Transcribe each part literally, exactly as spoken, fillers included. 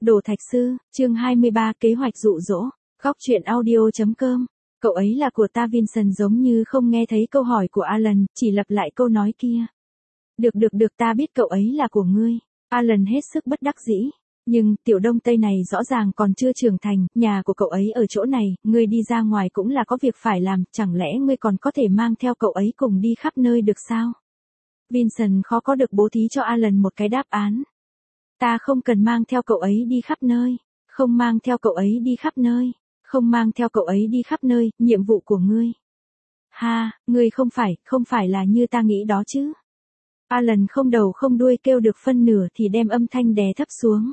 Đồ Thạch Sư, chương hai mươi ba kế hoạch dụ dỗ, góc truyện audio.com. Cậu ấy là của ta. Vincent giống như không nghe thấy câu hỏi của Alan, chỉ lặp lại câu nói kia. Được được được, ta biết cậu ấy là của ngươi. Alan hết sức bất đắc dĩ. Nhưng, tiểu đông tây này rõ ràng còn chưa trưởng thành, nhà của cậu ấy ở chỗ này, ngươi đi ra ngoài cũng là có việc phải làm, chẳng lẽ ngươi còn có thể mang theo cậu ấy cùng đi khắp nơi được sao? Vincent khó có được bố thí cho Alan một cái đáp án. Ta không cần mang theo cậu ấy đi khắp nơi, không mang theo cậu ấy đi khắp nơi, không mang theo cậu ấy đi khắp nơi, nhiệm vụ của ngươi. Ha, ngươi không phải, không phải là như ta nghĩ đó chứ. Alan không đầu không đuôi kêu được phân nửa thì đem âm thanh đè thấp xuống.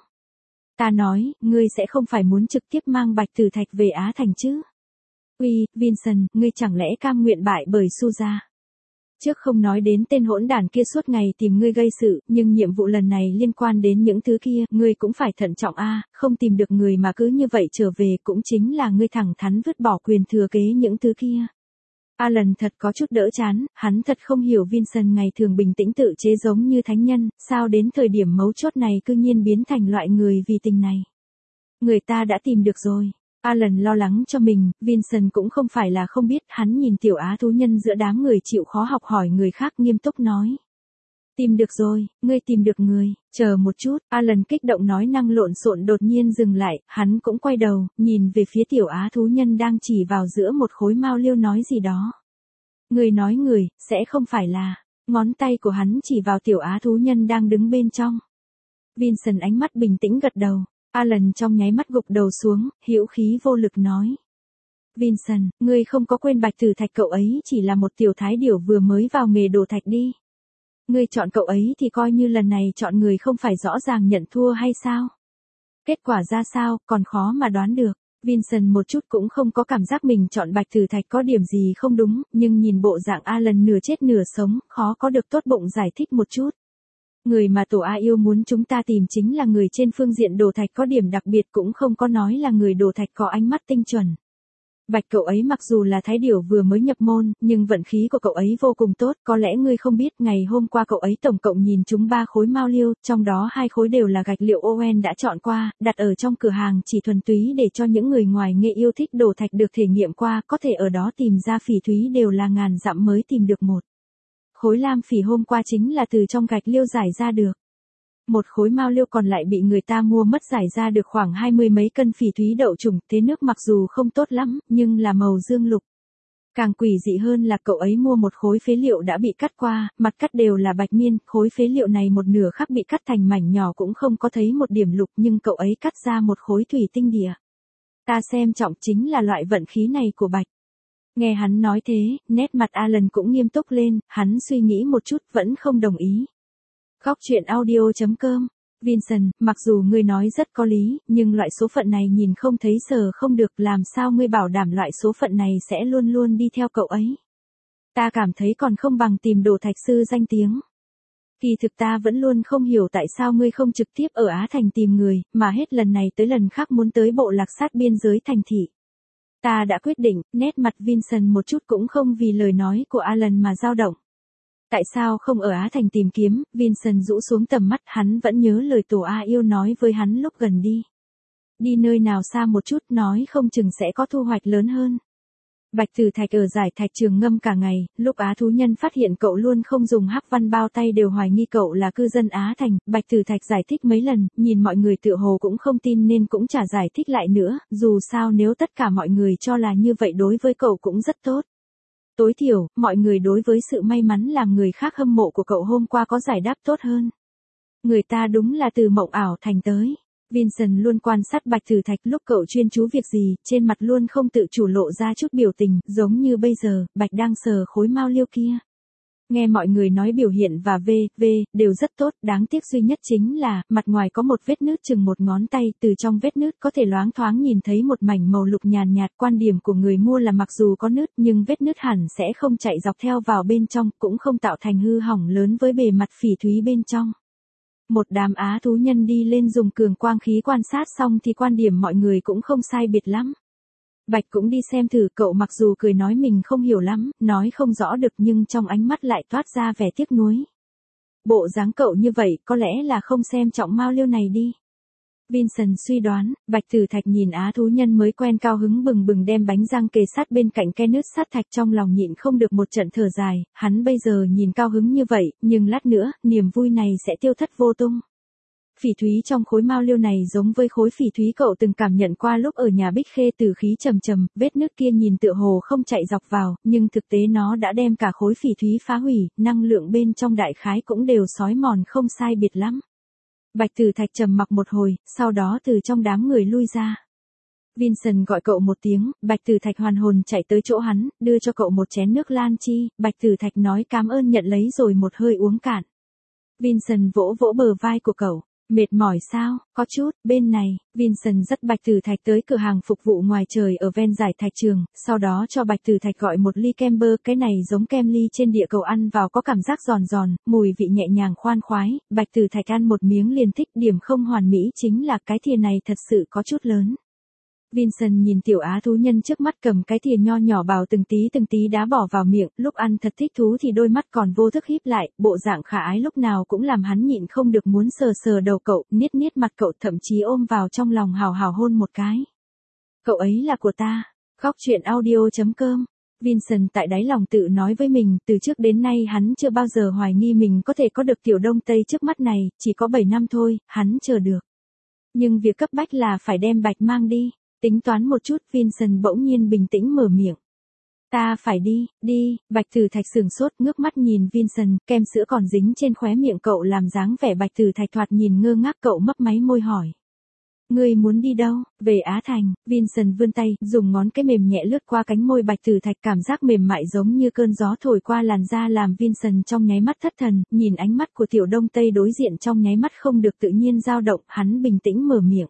Ta nói, ngươi sẽ không phải muốn trực tiếp mang Bạch Tử Thạch về Á Thành chứ? Uy, Vincent, ngươi chẳng lẽ cam nguyện bại bởi Suza? Trước không nói đến tên hỗn đản kia suốt ngày tìm ngươi gây sự, nhưng nhiệm vụ lần này liên quan đến những thứ kia, ngươi cũng phải thận trọng a, không tìm được người mà cứ như vậy trở về cũng chính là ngươi thẳng thắn vứt bỏ quyền thừa kế những thứ kia. Alan thật có chút đỡ chán, hắn thật không hiểu Vincent ngày thường bình tĩnh tự chế giống như thánh nhân, sao đến thời điểm mấu chốt này cư nhiên biến thành loại người vì tình này. Người ta đã tìm được rồi. Alan lo lắng cho mình, Vincent cũng không phải là không biết, hắn nhìn tiểu á thú nhân giữa đám người chịu khó học hỏi người khác nghiêm túc nói. Tìm được rồi, ngươi tìm được người, chờ một chút, Alan kích động nói năng lộn xộn đột nhiên dừng lại, hắn cũng quay đầu, nhìn về phía tiểu á thú nhân đang chỉ vào giữa một khối mao liêu nói gì đó. Người nói người, sẽ không phải là, ngón tay của hắn chỉ vào tiểu á thú nhân đang đứng bên trong. Vincent ánh mắt bình tĩnh gật đầu. Alan trong nháy mắt gục đầu xuống, hữu khí vô lực nói. Vincent, ngươi không có quên Bạch Tử Thạch cậu ấy chỉ là một tiểu thái điểu vừa mới vào nghề đồ thạch đi. Ngươi chọn cậu ấy thì coi như lần này chọn người không phải rõ ràng nhận thua hay sao? Kết quả ra sao, còn khó mà đoán được. Vincent một chút cũng không có cảm giác mình chọn Bạch Tử Thạch có điểm gì không đúng, nhưng nhìn bộ dạng Alan nửa chết nửa sống, khó có được tốt bụng giải thích một chút. Người mà tổ A yêu muốn chúng ta tìm chính là người trên phương diện đồ thạch có điểm đặc biệt, cũng không có nói là người đồ thạch có ánh mắt tinh chuẩn. Bạch cậu ấy mặc dù là thái điểu vừa mới nhập môn, nhưng vận khí của cậu ấy vô cùng tốt, có lẽ ngươi không biết, ngày hôm qua cậu ấy tổng cộng nhìn chúng ba khối mao liêu, trong đó hai khối đều là gạch liệu Owen đã chọn qua, đặt ở trong cửa hàng chỉ thuần túy để cho những người ngoài nghề yêu thích đồ thạch được thể nghiệm qua, có thể ở đó tìm ra phỉ thúy đều là ngàn dặm mới tìm được một. Khối lam phỉ hôm qua chính là từ trong gạch liêu giải ra được. Một khối mao liêu còn lại bị người ta mua mất giải ra được khoảng hai mươi mấy cân phỉ thúy đậu trùng, thế nước mặc dù không tốt lắm, nhưng là màu dương lục. Càng quỷ dị hơn là cậu ấy mua một khối phế liệu đã bị cắt qua, mặt cắt đều là bạch miên, khối phế liệu này một nửa khác bị cắt thành mảnh nhỏ cũng không có thấy một điểm lục, nhưng cậu ấy cắt ra một khối thủy tinh địa. Ta xem trọng chính là loại vận khí này của Bạch. Nghe hắn nói thế, nét mặt Alan cũng nghiêm túc lên, hắn suy nghĩ một chút vẫn không đồng ý. Góc truyện audio.com. Vincent, mặc dù ngươi nói rất có lý, nhưng loại số phận này nhìn không thấy sờ không được, làm sao ngươi bảo đảm loại số phận này sẽ luôn luôn đi theo cậu ấy. Ta cảm thấy còn không bằng tìm đồ thạch sư danh tiếng. Kỳ thực ta vẫn luôn không hiểu tại sao ngươi không trực tiếp ở Á Thành tìm người, mà hết lần này tới lần khác muốn tới bộ lạc sát biên giới thành thị. Ta đã quyết định, nét mặt Vincent một chút cũng không vì lời nói của Alan mà dao động. Tại sao không ở Á Thành tìm kiếm, Vincent rũ xuống tầm mắt, hắn vẫn nhớ lời tổ A yêu nói với hắn lúc gần đi. Đi nơi nào xa một chút nói không chừng sẽ có thu hoạch lớn hơn. Bạch Tử Thạch ở giải thạch trường ngâm cả ngày, lúc Á thú nhân phát hiện cậu luôn không dùng hắc văn bao tay đều hoài nghi cậu là cư dân Á Thành, Bạch Tử Thạch giải thích mấy lần, nhìn mọi người tựa hồ cũng không tin nên cũng chả giải thích lại nữa, dù sao nếu tất cả mọi người cho là như vậy đối với cậu cũng rất tốt. Tối thiểu, mọi người đối với sự may mắn làm người khác hâm mộ của cậu hôm qua có giải đáp tốt hơn. Người ta đúng là từ mộng ảo thành tới. Vincent luôn quan sát Bạch Tử Thạch lúc cậu chuyên chú việc gì, trên mặt luôn không tự chủ lộ ra chút biểu tình, giống như bây giờ, Bạch đang sờ khối mao liêu kia. Nghe mọi người nói biểu hiện và v, v, đều rất tốt, đáng tiếc duy nhất chính là, mặt ngoài có một vết nứt chừng một ngón tay, từ trong vết nứt có thể loáng thoáng nhìn thấy một mảnh màu lục nhàn nhạt, quan điểm của người mua là mặc dù có nứt nhưng vết nứt hẳn sẽ không chạy dọc theo vào bên trong, cũng không tạo thành hư hỏng lớn với bề mặt phỉ thúy bên trong. Một đám á thú nhân đi lên dùng cường quang khí quan sát xong thì quan điểm mọi người cũng không sai biệt lắm. Bạch cũng đi xem thử, cậu mặc dù cười nói mình không hiểu lắm, nói không rõ được nhưng trong ánh mắt lại toát ra vẻ tiếc nuối. Bộ dáng cậu như vậy có lẽ là không xem trọng mao liêu này đi. Vincent suy đoán, Bạch Tử Thạch nhìn Á thú nhân mới quen cao hứng bừng bừng đem bánh răng kề sát bên cạnh cái nứt sắt thạch trong lòng nhịn không được một trận thở dài, hắn bây giờ nhìn cao hứng như vậy, nhưng lát nữa, niềm vui này sẽ tiêu thất vô tung. Phỉ thúy trong khối mao liêu này giống với khối phỉ thúy cậu từng cảm nhận qua lúc ở nhà Bích Khê, từ khí trầm trầm, vết nứt kia nhìn tựa hồ không chạy dọc vào, nhưng thực tế nó đã đem cả khối phỉ thúy phá hủy, năng lượng bên trong đại khái cũng đều xói mòn không sai biệt lắm. Bạch Tử Thạch trầm mặc một hồi, sau đó từ trong đám người lui ra. Vincent gọi cậu một tiếng, Bạch Tử Thạch hoàn hồn chạy tới chỗ hắn, đưa cho cậu một chén nước lan chi, Bạch Tử Thạch nói cảm ơn nhận lấy rồi một hơi uống cạn. Vincent vỗ vỗ bờ vai của cậu. Mệt mỏi sao, có chút, bên này, Vincent dắt Bạch Tử Thạch tới cửa hàng phục vụ ngoài trời ở ven giải thạch trường, sau đó cho Bạch Tử Thạch gọi một ly kem bơ, cái này giống kem ly trên địa cầu ăn vào có cảm giác giòn giòn, mùi vị nhẹ nhàng khoan khoái, Bạch Tử Thạch ăn một miếng liền thích, điểm không hoàn mỹ chính là cái thìa này thật sự có chút lớn. Vincent nhìn tiểu á thú nhân trước mắt cầm cái thìa nho nhỏ bào từng tí từng tí đá bỏ vào miệng, lúc ăn thật thích thú thì đôi mắt còn vô thức híp lại, bộ dạng khả ái lúc nào cũng làm hắn nhịn không được muốn sờ sờ đầu cậu, niết niết mặt cậu, thậm chí ôm vào trong lòng hào hào hôn một cái. Cậu ấy là của ta. Khóc chuyện audio chấm com. Vincent tại đáy lòng tự nói với mình, từ trước đến nay hắn chưa bao giờ hoài nghi mình có thể có được tiểu đông tây trước mắt này, chỉ có bảy năm thôi, hắn chờ được. Nhưng việc cấp bách là phải đem Bạch mang đi. Tính toán một chút, Vincent bỗng nhiên bình tĩnh mở miệng. Ta phải đi, đi, Bạch Tử Thạch sửng sốt, ngước mắt nhìn Vincent, kem sữa còn dính trên khóe miệng cậu làm dáng vẻ Bạch Tử Thạch thoạt nhìn ngơ ngác, cậu mấp máy môi hỏi. Ngươi muốn đi đâu? Về Á Thành. Vincent vươn tay, dùng ngón cái mềm nhẹ lướt qua cánh môi Bạch Tử Thạch, cảm giác mềm mại giống như cơn gió thổi qua làn da làm Vincent trong nháy mắt thất thần, nhìn ánh mắt của tiểu đông tây đối diện trong nháy mắt không được tự nhiên dao động, hắn bình tĩnh mở miệng.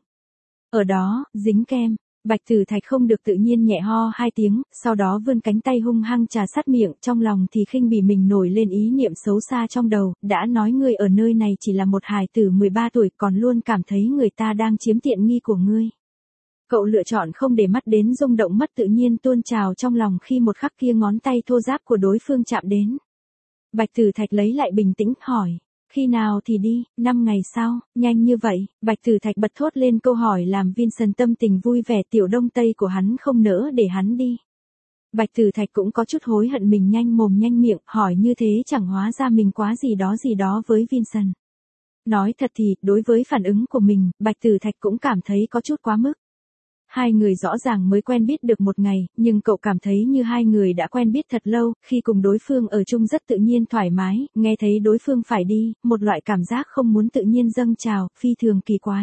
Ở đó, dính kem. Bạch Tử Thạch không được tự nhiên nhẹ ho hai tiếng, sau đó vươn cánh tay hung hăng trà sát miệng, trong lòng thì khinh bỉ mình nổi lên ý niệm xấu xa trong đầu, đã nói ngươi ở nơi này chỉ là một hài tử mười ba tuổi còn luôn cảm thấy người ta đang chiếm tiện nghi của ngươi. Cậu lựa chọn không để mắt đến rung động mất tự nhiên tuôn trào trong lòng khi một khắc kia ngón tay thô ráp của đối phương chạm đến. Bạch Tử Thạch lấy lại bình tĩnh, hỏi. Khi nào thì đi, năm ngày sau, nhanh như vậy, Bạch Tử Thạch bật thốt lên câu hỏi làm Vincent tâm tình vui vẻ, tiểu đông tây của hắn không nỡ để hắn đi. Bạch Tử Thạch cũng có chút hối hận mình nhanh mồm nhanh miệng, hỏi như thế chẳng hóa ra mình quá gì đó gì đó với Vincent. Nói thật thì, đối với phản ứng của mình, Bạch Tử Thạch cũng cảm thấy có chút quá mức. Hai người rõ ràng mới quen biết được một ngày, nhưng cậu cảm thấy như hai người đã quen biết thật lâu, khi cùng đối phương ở chung rất tự nhiên thoải mái, nghe thấy đối phương phải đi, một loại cảm giác không muốn tự nhiên dâng trào, phi thường kỳ quái.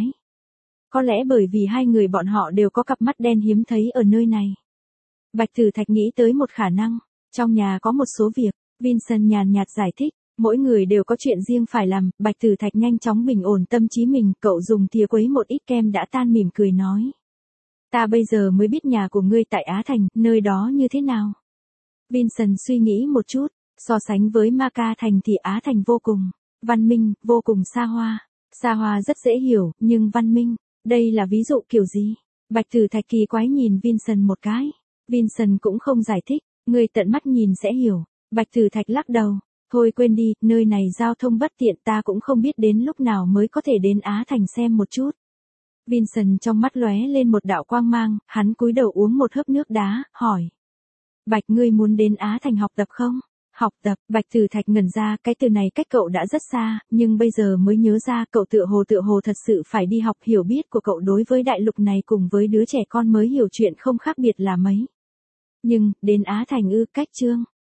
Có lẽ bởi vì hai người bọn họ đều có cặp mắt đen hiếm thấy ở nơi này. Bạch Tử Thạch nghĩ tới một khả năng, trong nhà có một số việc, Vincent nhàn nhạt giải thích, mỗi người đều có chuyện riêng phải làm, Bạch Tử Thạch nhanh chóng bình ổn tâm trí mình, cậu dùng thìa quấy một ít kem đã tan mỉm cười nói. Ta bây giờ mới biết nhà của ngươi tại Á Thành, nơi đó như thế nào? Vincent suy nghĩ một chút, so sánh với Ma Ca Thành thì Á Thành vô cùng văn minh, vô cùng xa hoa. Xa hoa rất dễ hiểu, nhưng văn minh, đây là ví dụ kiểu gì? Bạch Tử Thạch kỳ quái nhìn Vincent một cái. Vincent cũng không giải thích, ngươi tận mắt nhìn sẽ hiểu. Bạch Tử Thạch lắc đầu, thôi quên đi, nơi này giao thông bất tiện, ta cũng không biết đến lúc nào mới có thể đến Á Thành xem một chút. Vincent trong mắt lóe lên một đạo quang mang, hắn cúi đầu uống một hớp nước đá, hỏi. Bạch ngươi muốn đến Á Thành học tập không? Học tập, Bạch Tử Thạch ngẩn ra, cái từ này cách cậu đã rất xa, nhưng bây giờ mới nhớ ra cậu tựa hồ tựa hồ thật sự phải đi học, hiểu biết của cậu đối với đại lục này cùng với đứa trẻ con mới hiểu chuyện không khác biệt là mấy. Nhưng, đến Á Thành ư, cách chương.